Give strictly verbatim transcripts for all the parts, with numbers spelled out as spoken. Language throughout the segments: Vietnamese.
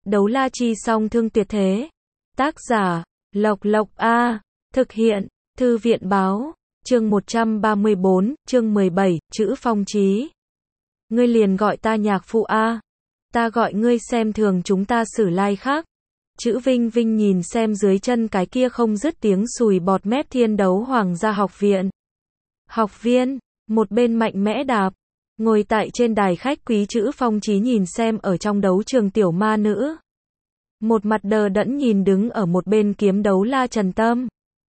Đấu la chi song thương tuyệt thế. Tác giả, Lộc Lộc A. Thực hiện, Thư viện Báo. Chương một trăm ba mươi bốn, chương mười bảy, chữ phong chí. Ngươi liền gọi ta nhạc phụ A. Ta gọi ngươi xem thường chúng ta sử lai khác. Chữ Vinh Vinh nhìn xem dưới chân cái kia không dứt tiếng sùi bọt mép thiên đấu hoàng gia học viện. Học viên, một bên mạnh mẽ đạp. Ngồi tại trên đài khách quý chữ phong chí nhìn xem ở trong đấu trường tiểu ma nữ. Một mặt đờ đẫn nhìn đứng ở một bên kiếm đấu la Trần Tâm.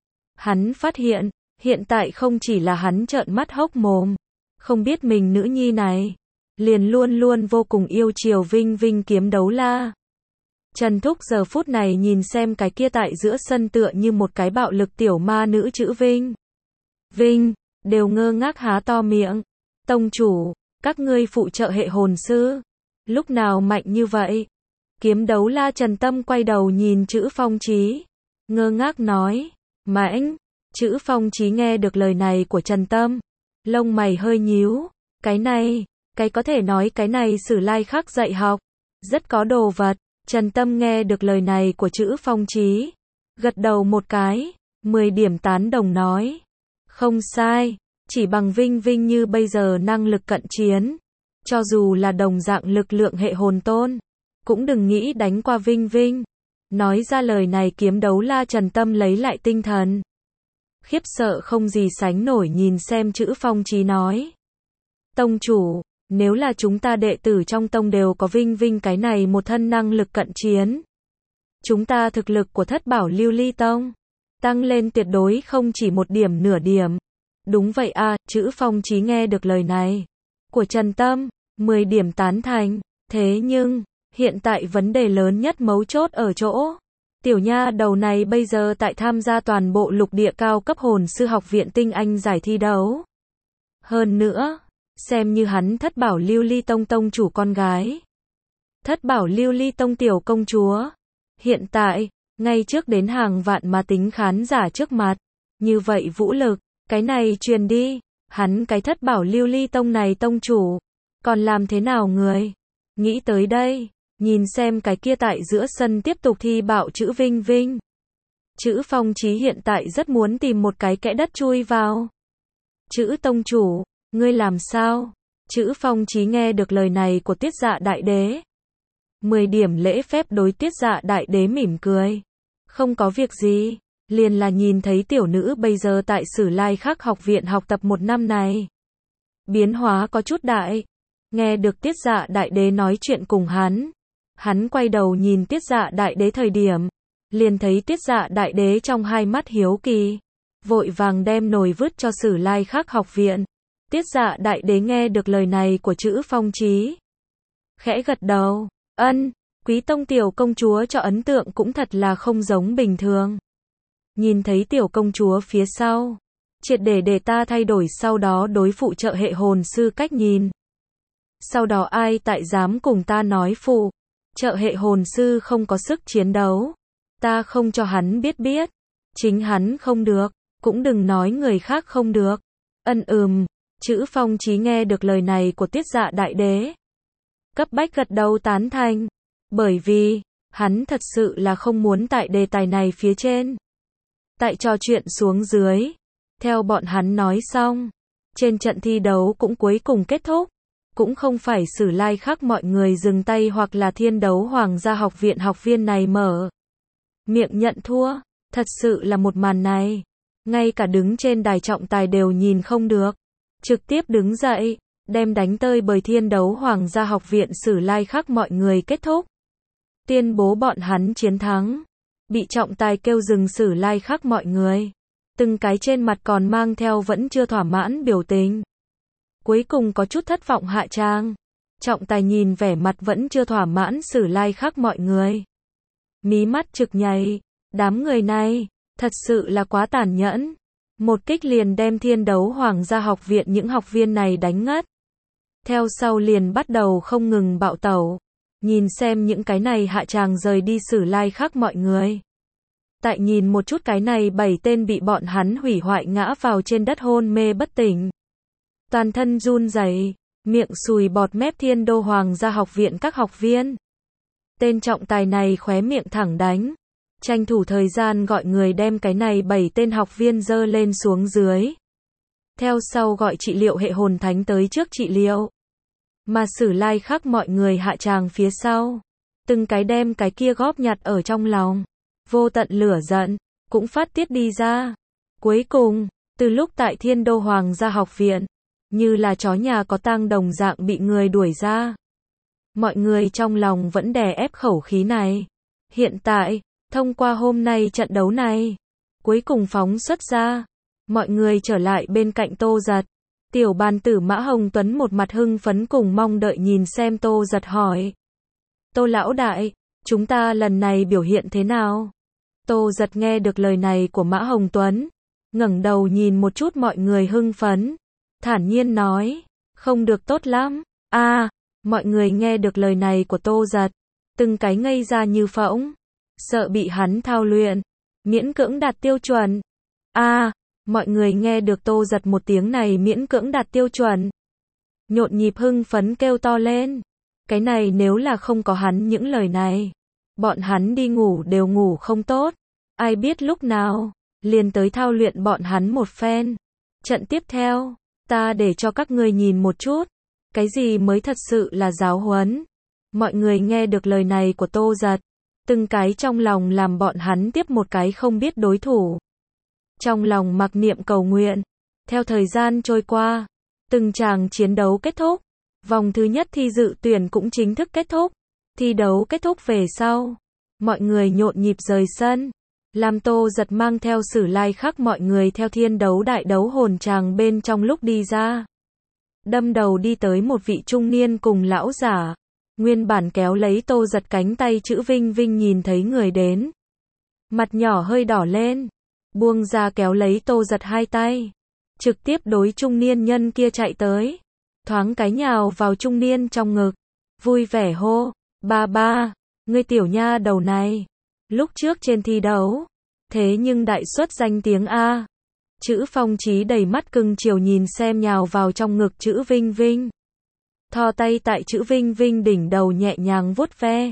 Hắn phát hiện, hiện tại không chỉ là hắn trợn mắt hốc mồm. Không biết mình nữ nhi này. Liền luôn luôn vô cùng yêu chiều Vinh Vinh kiếm đấu la. Trần Thúc giờ phút này nhìn xem cái kia tại giữa sân tựa như một cái bạo lực tiểu ma nữ chữ Vinh. Vinh, đều ngơ ngác há to miệng. Tông chủ, các ngươi phụ trợ hệ hồn sư. Lúc nào mạnh như vậy? Kiếm đấu la Trần Tâm quay đầu nhìn chữ phong chí. Ngơ ngác nói. Mãnh. Chữ phong chí nghe được lời này của Trần Tâm. Lông mày hơi nhíu. Cái này, cái có thể nói cái này sử lai khác dạy học. Rất có đồ vật. Trần Tâm nghe được lời này của chữ phong chí. Gật đầu một cái. mười điểm tán đồng nói. Không sai. Chỉ bằng Vinh Vinh như bây giờ năng lực cận chiến. Cho dù là đồng dạng lực lượng hệ hồn tôn. Cũng đừng nghĩ đánh qua Vinh Vinh. Nói ra lời này kiếm đấu la Trần Tâm lấy lại tinh thần. Khiếp sợ không gì sánh nổi nhìn xem chữ phong chí nói. Tông chủ, nếu là chúng ta đệ tử trong tông đều có Vinh Vinh cái này một thân năng lực cận chiến. Chúng ta thực lực của thất bảo lưu ly tông. Tăng lên tuyệt đối không chỉ một điểm nửa điểm. Đúng vậy à, chữ phong chí nghe được lời này. Của Trần Tâm, mười điểm tán thành. Thế nhưng, hiện tại vấn đề lớn nhất mấu chốt ở chỗ. Tiểu nha đầu này bây giờ tại tham gia toàn bộ lục địa cao cấp hồn sư học viện tinh anh giải thi đấu. Hơn nữa, xem như hắn thất bảo lưu ly tông tông chủ con gái. Thất bảo lưu ly tông tiểu công chúa. Hiện tại, ngay trước đến hàng vạn mà tính khán giả trước mặt. Như vậy vũ lực, cái này truyền đi. Hắn cái thất bảo lưu ly tông này tông chủ. Còn làm thế nào người? Nghĩ tới đây. Nhìn xem cái kia tại giữa sân tiếp tục thi bạo chữ Vinh Vinh. Chữ phong chí hiện tại rất muốn tìm một cái kẽ đất chui vào. Chữ tông chủ, ngươi làm sao? Chữ phong chí nghe được lời này của Tiết Dạ Đại Đế. mười điểm lễ phép đối Tiết Dạ Đại Đế mỉm cười. Không có việc gì, liền là nhìn thấy tiểu nữ bây giờ tại Sử Lai Khắc học viện học tập một năm này. Biến hóa có chút đại. Nghe được Tiết Dạ Đại Đế nói chuyện cùng hắn. Hắn quay đầu nhìn Tiết Dạ Đại Đế thời điểm. Liền thấy Tiết Dạ Đại Đế trong hai mắt hiếu kỳ. Vội vàng đem nồi vứt cho Sử Lai Khắc học viện. Tiết Dạ Đại Đế nghe được lời này của chữ phong chí. Khẽ gật đầu. Ân, quý tông tiểu công chúa cho ấn tượng cũng thật là không giống bình thường. Nhìn thấy tiểu công chúa phía sau. Triệt để để ta thay đổi sau đó đối phụ trợ hệ hồn sư cách nhìn. Sau đó ai tại dám cùng ta nói phụ trợ hệ hồn sư không có sức chiến đấu. Ta không cho hắn biết biết. Chính hắn không được. Cũng đừng nói người khác không được. Ân ừm. Chữ phong chí nghe được lời này của Tiết Dạ Đại Đế. Cấp bách gật đầu tán thành. Bởi vì, hắn thật sự là không muốn tại đề tài này phía trên. Tại trò chuyện xuống dưới. Theo bọn hắn nói xong. Trên trận thi đấu cũng cuối cùng kết thúc. Cũng không phải Sử Lai Khắc mọi người dừng tay hoặc là thiên đấu hoàng gia học viện học viên này mở miệng nhận thua. Thật sự là một màn này. Ngay cả đứng trên đài trọng tài đều nhìn không được. Trực tiếp đứng dậy, đem đánh tơi bời thiên đấu hoàng gia học viện Sử Lai Khắc mọi người kết thúc. Tuyên bố bọn hắn chiến thắng. Bị trọng tài kêu dừng Sử Lai Khắc mọi người. Từng cái trên mặt còn mang theo vẫn chưa thỏa mãn biểu tình. Cuối cùng có chút thất vọng hạ trang. Trọng tài nhìn vẻ mặt vẫn chưa thỏa mãn Sử Lai Khắc mọi người. Mí mắt trực nhảy. Đám người này, thật sự là quá tàn nhẫn. Một kích liền đem thiên đấu hoàng gia học viện những học viên này đánh ngất. Theo sau liền bắt đầu không ngừng bạo tẩu. Nhìn xem những cái này hạ tràng rời đi Sử Lai Khắc mọi người. Tại nhìn một chút cái này bảy tên bị bọn hắn hủy hoại ngã vào trên đất hôn mê bất tỉnh. Toàn thân run rẩy, miệng sùi bọt mép thiên đô hoàng gia học viện các học viên. Tên trọng tài này khóe miệng thẳng đánh. Tranh thủ thời gian gọi người đem cái này bảy tên học viên dơ lên xuống dưới. Theo sau gọi trị liệu hệ hồn thánh tới trước trị liệu. Mà Sử Lai Khắc mọi người hạ tràng phía sau. Từng cái đem cái kia góp nhặt ở trong lòng. Vô tận lửa giận, cũng phát tiết đi ra. Cuối cùng, từ lúc tại Thiên Đô Hoàng gia học viện, như là chó nhà có tang đồng dạng bị người đuổi ra. Mọi người trong lòng vẫn đè ép khẩu khí này. Hiện tại, thông qua hôm nay trận đấu này, cuối cùng phóng xuất ra. Mọi người trở lại bên cạnh Tô Giật. Tiểu bàn tử Mã Hồng Tuấn một mặt hưng phấn cùng mong đợi nhìn xem Tô Giật hỏi. Tô lão đại, chúng ta lần này biểu hiện thế nào? Tô Giật nghe được lời này của Mã Hồng Tuấn, ngẩng đầu nhìn một chút mọi người hưng phấn, thản nhiên nói, không được tốt lắm. A, à, mọi người nghe được lời này của Tô Giật, từng cái ngây ra như phỗng, sợ bị hắn thao luyện, miễn cưỡng đạt tiêu chuẩn. A, à, mọi người nghe được Tô Giật một tiếng này miễn cưỡng đạt tiêu chuẩn, nhộn nhịp hưng phấn kêu to lên. Cái này nếu là không có hắn những lời này, bọn hắn đi ngủ đều ngủ không tốt, ai biết lúc nào liền tới thao luyện bọn hắn một phen. Trận tiếp theo, ta để cho các ngươi nhìn một chút, cái gì mới thật sự là giáo huấn. Mọi người nghe được lời này của Tô Giật, từng cái trong lòng làm bọn hắn tiếp một cái không biết đối thủ. Trong lòng mặc niệm cầu nguyện, theo thời gian trôi qua, từng tràng chiến đấu kết thúc, vòng thứ nhất thi dự tuyển cũng chính thức kết thúc. Thi đấu kết thúc về sau, mọi người nhộn nhịp rời sân. Làm Tô Giật mang theo Sử Lai Khắc mọi người theo thiên đấu đại đấu hồn tràng bên trong lúc đi ra. Đâm đầu đi tới một vị trung niên cùng lão giả. Nguyên bản kéo lấy Tô Giật cánh tay Chữ Vinh Vinh nhìn thấy người đến. Mặt nhỏ hơi đỏ lên. Buông ra kéo lấy Tô Giật hai tay. Trực tiếp đối trung niên nhân kia chạy tới. Thoáng cái nhào vào trung niên trong ngực. Vui vẻ hô, ba ba, ngươi tiểu nha đầu này. Lúc trước trên thi đấu, thế nhưng đại xuất danh tiếng A. Chữ Phong Chí đầy mắt cưng chiều nhìn xem nhào vào trong ngực Chữ Vinh Vinh. Thò tay tại Chữ Vinh Vinh đỉnh đầu nhẹ nhàng vuốt ve.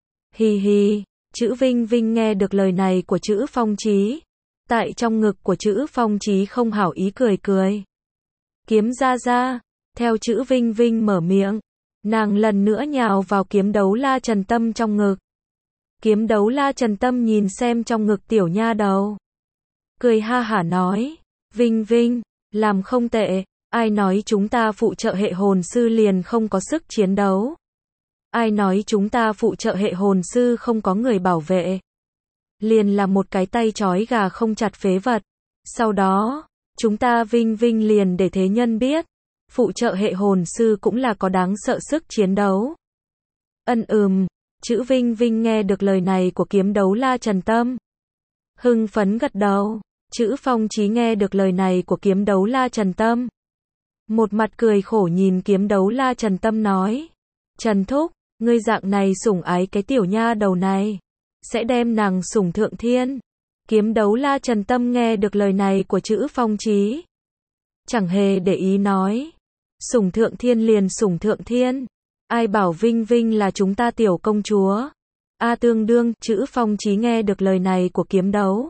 Hì hì, Chữ Vinh Vinh nghe được lời này của Chữ Phong Chí. Tại trong ngực của Chữ Phong Chí không hảo ý cười cười. Kiếm ra ra, theo Chữ Vinh Vinh mở miệng, nàng lần nữa nhào vào kiếm đấu La Trần Tâm trong ngực. Kiếm đấu La Trần Tâm nhìn xem trong ngực tiểu nha đầu. Cười ha hả nói, Vinh Vinh, làm không tệ, ai nói chúng ta phụ trợ hệ hồn sư liền không có sức chiến đấu. Ai nói chúng ta phụ trợ hệ hồn sư không có người bảo vệ. Liền là một cái tay trói gà không chặt phế vật. Sau đó, chúng ta Vinh Vinh liền để thế nhân biết, phụ trợ hệ hồn sư cũng là có đáng sợ sức chiến đấu. Ân ừm. Chữ Vinh Vinh nghe được lời này của kiếm đấu La Trần Tâm. Hưng phấn gật đầu. Chữ Phong Chí nghe được lời này của kiếm đấu La Trần Tâm. Một mặt cười khổ nhìn kiếm đấu La Trần Tâm nói. Trần Thúc, ngươi dạng này sủng ái cái tiểu nha đầu này. Sẽ đem nàng sủng thượng thiên. Kiếm đấu La Trần Tâm nghe được lời này của Chữ Phong Chí. Chẳng hề để ý nói. Sủng thượng thiên liền sủng thượng thiên. Ai bảo Vinh Vinh là chúng ta tiểu công chúa. A tương đương, Chữ Phong Chí nghe được lời này của kiếm đấu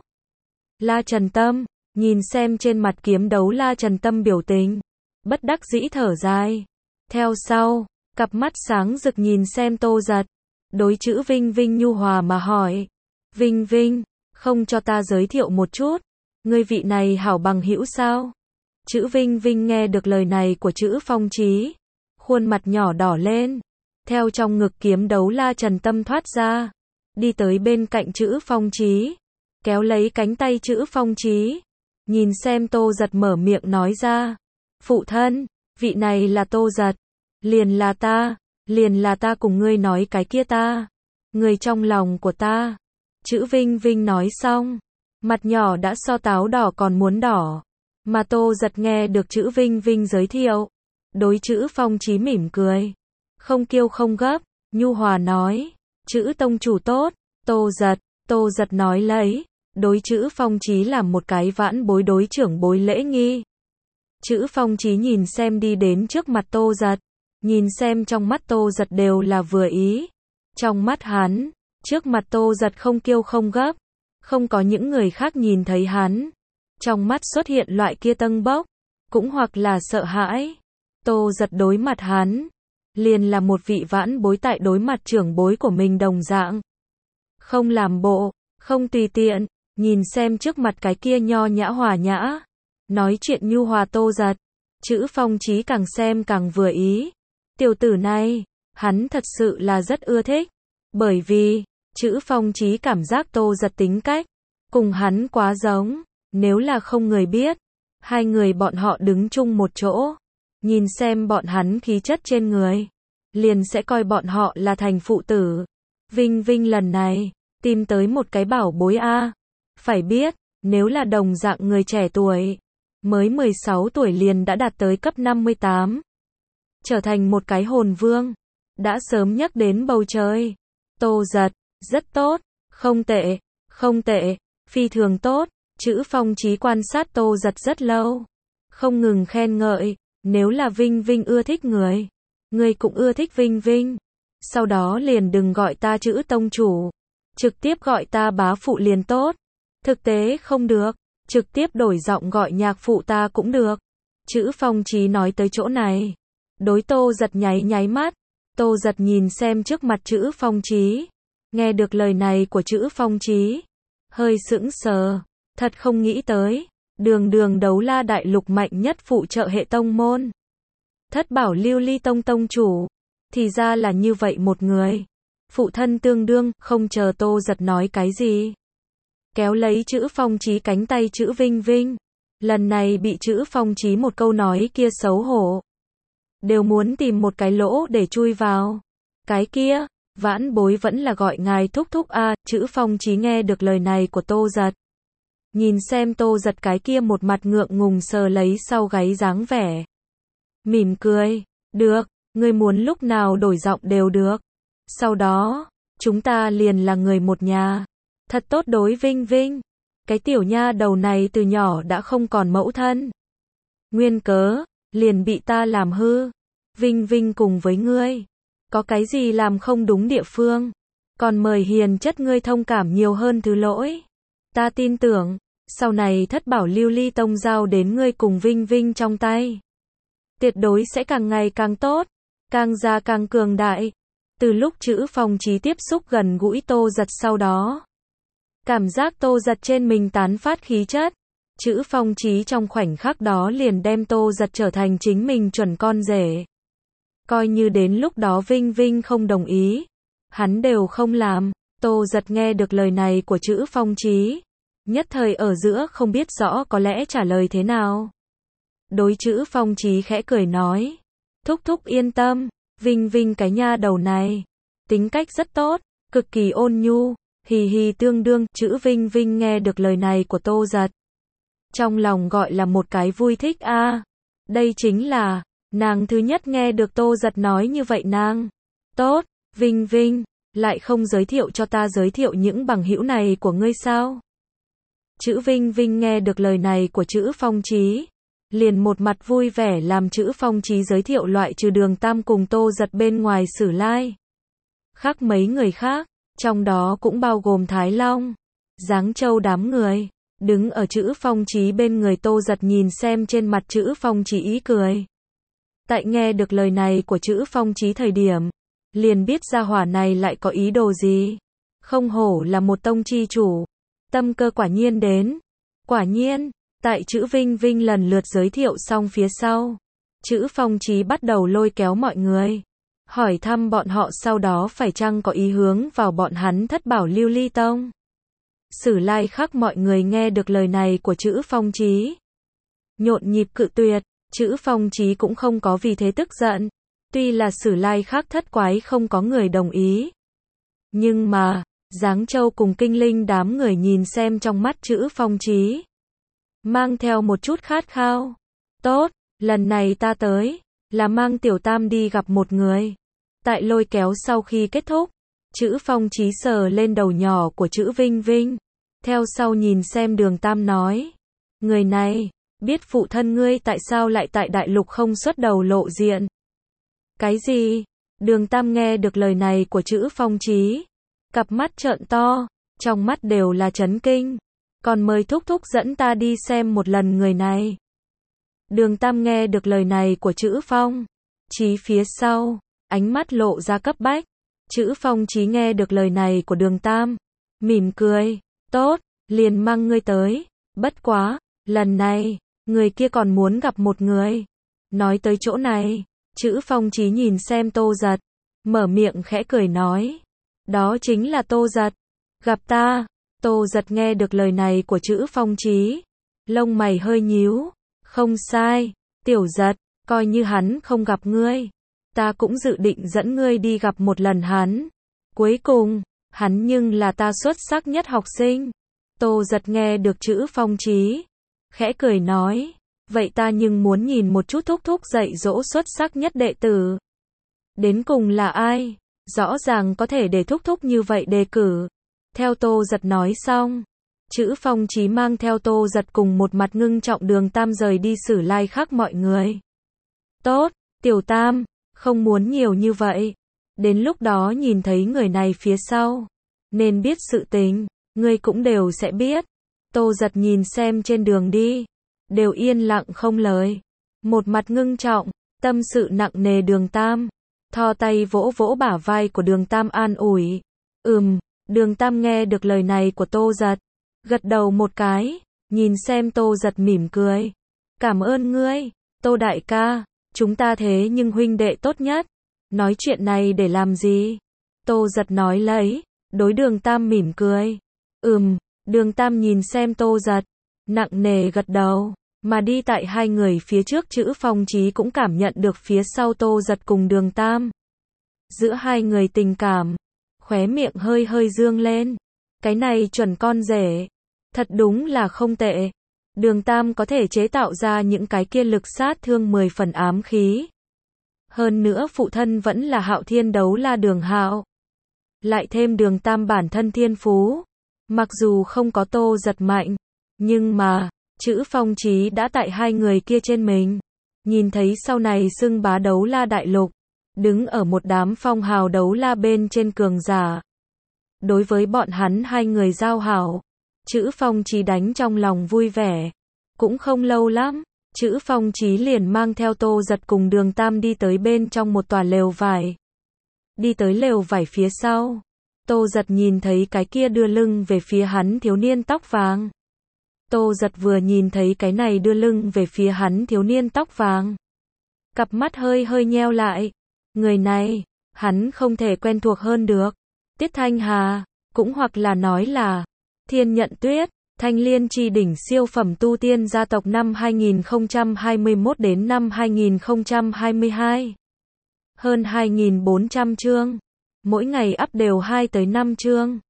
La Trần Tâm, nhìn xem trên mặt kiếm đấu La Trần Tâm biểu tình, bất đắc dĩ thở dài. Theo sau, cặp mắt sáng rực nhìn xem Tô Giật, đối Chữ Vinh Vinh nhu hòa mà hỏi. Vinh Vinh, không cho ta giới thiệu một chút, ngươi vị này hảo bằng hữu sao? Chữ Vinh Vinh nghe được lời này của Chữ Phong Chí, khuôn mặt nhỏ đỏ lên, theo trong ngực kiếm đấu La Trần Tâm thoát ra, đi tới bên cạnh Chữ Phong Chí, kéo lấy cánh tay Chữ Phong Chí, nhìn xem Tô Giật mở miệng nói ra, phụ thân, vị này là Tô Giật, liền là ta, liền là ta cùng ngươi nói cái kia ta, người trong lòng của ta. Chữ Vinh Vinh nói xong, mặt nhỏ đã so táo đỏ còn muốn đỏ, mà Tô Giật nghe được Chữ Vinh Vinh giới thiệu. Đối Chữ Phong Chí mỉm cười, không kiêu không gấp, nhu hòa nói, Chữ tông chủ tốt. Tô Giật, Tô Giật nói lấy, đối Chữ Phong Chí làm một cái vãn bối đối trưởng bối lễ nghi. Chữ Phong Chí nhìn xem đi đến trước mặt Tô Giật, nhìn xem trong mắt Tô Giật đều là vừa ý, Trong mắt hắn, trước mặt Tô Giật không kiêu không gấp, không có những người khác nhìn thấy hắn. Trong mắt xuất hiện loại kia tâng bốc, cũng hoặc là sợ hãi. Tô Giật đối mặt hắn, liền là một vị vãn bối tại đối mặt trưởng bối của mình đồng dạng. Không làm bộ, không tùy tiện, nhìn xem trước mặt cái kia nho nhã hòa nhã, nói chuyện nhu hòa Tô Giật. Chữ Phong Chí càng xem càng vừa ý. Tiểu tử này, hắn thật sự là rất ưa thích. Bởi vì, Chữ Phong Chí cảm giác Tô Giật tính cách, cùng hắn quá giống. Nếu là không người biết, hai người bọn họ đứng chung một chỗ, nhìn xem bọn hắn khí chất trên người, liền sẽ coi bọn họ là thành phụ tử. Vinh Vinh lần này, tìm tới một cái bảo bối a. Phải biết, nếu là đồng dạng người trẻ tuổi, mới mười sáu tuổi liền đã đạt tới cấp năm mươi tám. Trở thành một cái hồn vương, đã sớm nhắc đến bầu trời. Tô Giật, rất tốt, không tệ, không tệ, phi thường tốt. Chữ Phong Chí quan sát Tô Giật rất lâu, không ngừng khen ngợi, nếu là Vinh Vinh ưa thích người, người cũng ưa thích Vinh Vinh. Sau đó liền đừng gọi ta Chữ tông chủ, trực tiếp gọi ta bá phụ liền tốt. Thực tế không được, trực tiếp đổi giọng gọi nhạc phụ ta cũng được. Chữ Phong Chí nói tới chỗ này, đối Tô Giật nháy nháy mắt. Tô Giật nhìn xem trước mặt Chữ Phong Chí, nghe được lời này của Chữ Phong Chí, hơi sững sờ. Thật không nghĩ tới, đường đường đấu la đại lục mạnh nhất phụ trợ hệ tông môn, Thất Bảo Lưu Ly Tông tông chủ, thì ra là như vậy một người. Phụ thân tương đương, không chờ Tô Giật nói cái gì, kéo lấy Chữ Phong Chí cánh tay Chữ Vinh Vinh. Lần này bị Chữ Phong Chí một câu nói kia xấu hổ, đều muốn tìm một cái lỗ để chui vào. Cái kia, vãn bối vẫn là gọi ngài thúc thúc a. Chữ Phong Chí nghe được lời này của Tô Giật, nhìn xem Tô Giật cái kia một mặt ngượng ngùng sờ lấy sau gáy dáng vẻ, mỉm cười, được, ngươi muốn lúc nào đổi giọng đều được. Sau đó, chúng ta liền là người một nhà. Thật tốt đối Vinh Vinh. Cái tiểu nha đầu này từ nhỏ đã không còn mẫu thân. Nguyên cớ, liền bị ta làm hư. Vinh Vinh cùng với ngươi, có cái gì làm không đúng địa phương, còn mời hiền chất ngươi thông cảm nhiều hơn thứ lỗi. Ta tin tưởng, sau này Thất Bảo Lưu Ly Tông giao đến ngươi cùng Vinh Vinh trong tay, tuyệt đối sẽ càng ngày càng tốt, càng già càng cường đại. Từ lúc Chữ Phong Chí tiếp xúc gần gũi Tô Giật sau đó, cảm giác Tô Giật trên mình tán phát khí chất, Chữ Phong Chí trong khoảnh khắc đó liền đem Tô Giật trở thành chính mình chuẩn con rể. Coi như đến lúc đó Vinh Vinh không đồng ý, hắn đều không làm. Tô Giật nghe được lời này của Chữ Phong Chí, nhất thời ở giữa không biết rõ có lẽ trả lời thế nào. Đối Chữ Phong Chí khẽ cười nói, thúc thúc yên tâm, Vinh Vinh cái nha đầu này, tính cách rất tốt, cực kỳ ôn nhu, hì hì tương đương. Chữ Vinh Vinh nghe được lời này của Tô Giật, trong lòng gọi là một cái vui thích a. À, đây chính là, nàng thứ nhất nghe được Tô Giật nói như vậy nàng. Tốt, Vinh Vinh, lại không giới thiệu cho ta giới thiệu những bằng hữu này của ngươi sao? Chữ Vinh Vinh nghe được lời này của Chữ Phong Chí, liền một mặt vui vẻ làm Chữ Phong Chí giới thiệu loại trừ Đường Tam cùng Tô Giật bên ngoài Sử Lai. Khác mấy người khác, trong đó cũng bao gồm Thái Long, Giáng Châu đám người, đứng ở Chữ Phong Chí bên người Tô Giật nhìn xem trên mặt Chữ Phong Chí ý cười. Tại nghe được lời này của Chữ Phong Chí thời điểm, liền biết gia hỏa này lại có ý đồ gì. Không hổ là một tông chi chủ, tâm cơ quả nhiên đến. Quả nhiên, tại Chữ Vinh Vinh lần lượt giới thiệu xong phía sau, Chữ Phong Chí bắt đầu lôi kéo mọi người, hỏi thăm bọn họ sau đó phải chăng có ý hướng vào bọn hắn Thất Bảo Lưu Ly Tông. Sử Lai Khắc mọi người nghe được lời này của Chữ Phong Chí, nhộn nhịp cự tuyệt. Chữ Phong Chí cũng không có vì thế tức giận, tuy là Sử Lai Khắc thất quái không có người đồng ý, nhưng mà Giáng Châu cùng Kinh Linh đám người nhìn xem trong mắt Chữ Phong Chí, mang theo một chút khát khao. Tốt, lần này ta tới, là mang Tiểu Tam đi gặp một người. Tại lôi kéo sau khi kết thúc, Chữ Phong Chí sờ lên đầu nhỏ của Chữ Vinh Vinh, theo sau nhìn xem Đường Tam nói, người này, biết phụ thân ngươi tại sao lại tại đại lục không xuất đầu lộ diện. Cái gì? Đường Tam nghe được lời này của Trữ Phong Chí, cặp mắt trợn to, trong mắt đều là chấn kinh. Còn mời thúc thúc dẫn ta đi xem một lần người này. Đường Tam nghe được lời này của Trữ Phong Chí phía sau, ánh mắt lộ ra cấp bách. Trữ Phong Chí nghe được lời này của Đường Tam, mỉm cười, tốt, liền mang ngươi tới, bất quá, lần này, người kia còn muốn gặp một người. Nói tới chỗ này, Trữ Phong Chí nhìn xem Tô Giật, mở miệng khẽ cười nói, đó chính là Tô Giật, gặp ta. Tô Giật nghe được lời này của Trữ Phong Chí, lông mày hơi nhíu, không sai, Tiểu Giật, coi như hắn không gặp ngươi, ta cũng dự định dẫn ngươi đi gặp một lần hắn. Cuối cùng, hắn nhưng là ta xuất sắc nhất học sinh. Tô Giật nghe được Trữ Phong Chí, khẽ cười nói, vậy ta nhưng muốn nhìn một chút thúc thúc dạy dỗ xuất sắc nhất đệ tử. Đến cùng là ai? Rõ ràng có thể để thúc thúc như vậy đề cử. Theo Tô Giật nói xong, Trữ Phong Chí mang theo Tô Giật cùng một mặt ngưng trọng Đường Tam rời đi Sử Lai Khắc mọi người. Tốt, Tiểu Tam, không muốn nhiều như vậy. Đến lúc đó nhìn thấy người này phía sau, nên biết sự tình, ngươi cũng đều sẽ biết. Tô Giật nhìn xem trên đường đi, đều yên lặng không lời. Một mặt ngưng trọng, tâm sự nặng nề Đường Tam, thò tay vỗ vỗ bả vai của Đường Tam an ủi. Ừm, Đường Tam nghe được lời này của Tô Giật, gật đầu một cái, nhìn xem Tô Giật mỉm cười. Cảm ơn ngươi, Tô đại ca, chúng ta thế nhưng huynh đệ tốt nhất. Nói chuyện này để làm gì? Tô Giật nói lấy, đối Đường Tam mỉm cười. Ừm, Đường Tam nhìn xem Tô Giật, nặng nề gật đầu, mà đi tại hai người phía trước Trữ Phong Chí cũng cảm nhận được phía sau Tô Giật cùng Đường Tam. Giữa hai người tình cảm, khóe miệng hơi hơi dương lên. Cái này chuẩn con rể, thật đúng là không tệ. Đường Tam có thể chế tạo ra những cái kia lực sát thương mười phần ám khí. Hơn nữa phụ thân vẫn là Hạo Thiên Đấu La Đường Hạo. Lại thêm Đường Tam bản thân thiên phú. Mặc dù không có Tô Giật mạnh, nhưng mà, Trữ Phong Chí đã tại hai người kia trên mình. Nhìn thấy sau này xưng bá Đấu La Đại Lục, đứng ở một đám phong hào đấu la bên trên cường giả. Đối với bọn hắn hai người giao hảo, Trữ Phong Chí đánh trong lòng vui vẻ. Cũng không lâu lắm, Trữ Phong Chí liền mang theo Tô Giật cùng Đường Tam đi tới bên trong một tòa lều vải. Đi tới lều vải phía sau, Tô Giật nhìn thấy cái kia đưa lưng về phía hắn thiếu niên tóc vàng. Tô Giật vừa nhìn thấy cái này đưa lưng về phía hắn thiếu niên tóc vàng, cặp mắt hơi hơi nheo lại. Người này, hắn không thể quen thuộc hơn được. Tiết Thanh Hà, cũng hoặc là nói là Thiên Nhận Tuyết, Thanh Liên chi đỉnh siêu phẩm tu tiên gia tộc năm hai nghìn không trăm hai mươi mốt đến năm hai nghìn không trăm hai mươi hai. Hơn hai nghìn bốn trăm chương, mỗi ngày up đều hai tới năm chương.